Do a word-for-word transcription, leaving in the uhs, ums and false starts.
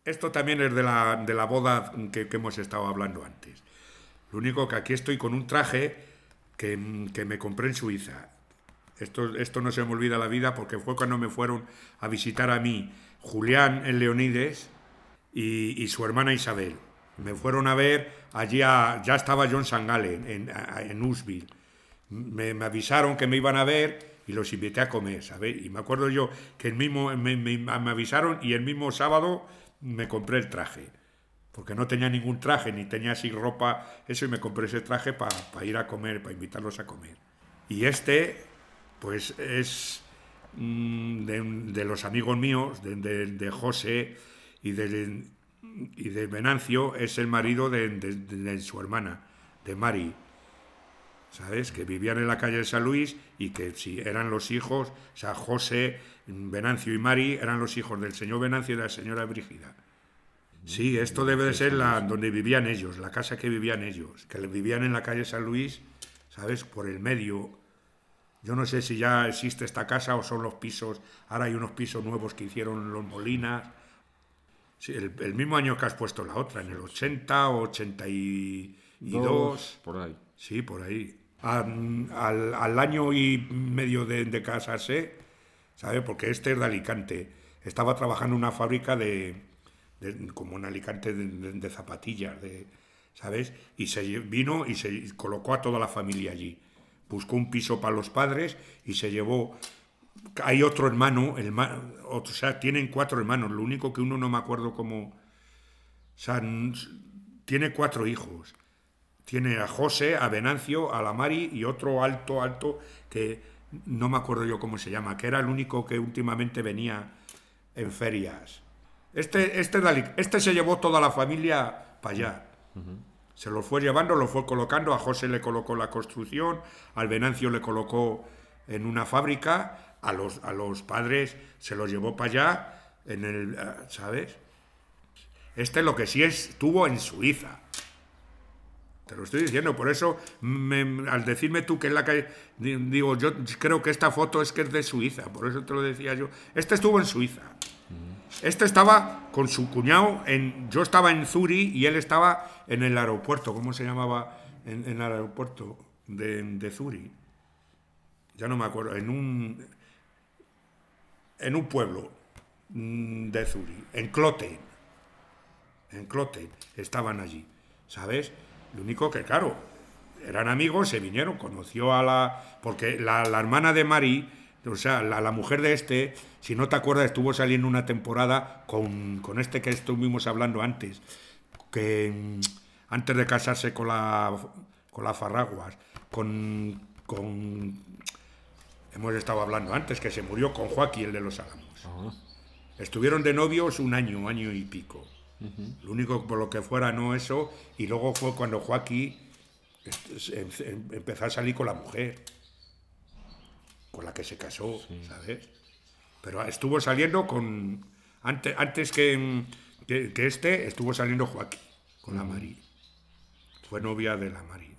esto también es de la, de la boda que, que hemos estado hablando antes. Lo único que aquí estoy con un traje que, que me compré en Suiza. Esto, esto no se me olvida la vida porque fue cuando me fueron a visitar a mí Julián en Leonides y, y su hermana Isabel. Me fueron a ver allí, a, ya estaba John Sangalen en, en Usville. Me, me avisaron que me iban a ver y los invité a comer, ¿sabes? Y me acuerdo yo que el mismo, me, me, me avisaron y el mismo sábado me compré el traje. Porque no tenía ningún traje, ni tenía así ropa, eso, y me compré ese traje para pa ir a comer, para invitarlos a comer. Y este, pues es mmm, de, de los amigos míos, de, de, de José y de, y de Venancio, es el marido de, de, de, de su hermana, de Mari, ¿sabes? Que vivían en la calle de San Luis y que si eran los hijos, o sea, José, Venancio y Mari eran los hijos del señor Venancio y de la señora Brígida. Sí, esto debe de ser la, donde vivían ellos, la casa que vivían ellos, que vivían en la calle San Luis, ¿sabes? Por el medio. Yo no sé si ya existe esta casa o son los pisos, ahora hay unos pisos nuevos que hicieron los Molinas. Sí, el, el mismo año que has puesto la otra, en el ochenta o ochenta y dos. Dos, por ahí. Sí, por ahí. Al, al, al año y medio de, de casarse, ¿sabes? Porque este es de Alicante. Estaba trabajando en una fábrica de... De, como un Alicante de, de, de zapatillas, de, ¿sabes? Y se vino y se colocó a toda la familia allí. Buscó un piso para los padres y se llevó... Hay otro hermano, el, o sea, tienen cuatro hermanos, lo único que uno no me acuerdo cómo... O sea, tiene cuatro hijos. Tiene a José, a Venancio, a la Mari y otro alto, alto, que no me acuerdo yo cómo se llama, que era el único que últimamente venía en ferias. Este, este, este se llevó toda la familia para allá. Uh-huh. Se los fue llevando, los fue colocando. A José le colocó la construcción, al Venancio le colocó en una fábrica, a los, a los padres se los llevó para allá, en el, ¿sabes? Este lo que sí estuvo en Suiza. Te lo estoy diciendo, por eso me, al decirme tú que es la calle, digo, yo creo que esta foto es que es de Suiza, por eso te lo decía yo. Este estuvo en Suiza. Este estaba con su cuñado, en, yo estaba en Zuri y él estaba en el aeropuerto. ¿Cómo se llamaba en, en el aeropuerto de, de Zuri? Ya no me acuerdo. En un, en un pueblo de Zuri, en Kloten. En Kloten estaban allí, ¿sabes? Lo único que, claro, eran amigos, se vinieron, conoció a la... Porque la, la hermana de Mari... O sea, la, la mujer de este, si no te acuerdas, estuvo saliendo una temporada con, con este que estuvimos hablando antes, que antes de casarse con la, con la Farraguas, con, con... Hemos estado hablando antes, que se murió con Joaquín, el de los Álamos. Uh-huh. Estuvieron de novios un año, año y pico. Uh-huh. Lo único por lo que fuera no eso, y luego fue cuando Joaquín empezó a salir con la mujer. Con la que se casó, sí. ¿Sabes? Pero estuvo saliendo con... Antes, antes que, que, que este, estuvo saliendo Joaquín, con uh-huh. la Mari. Fue novia de la Mari.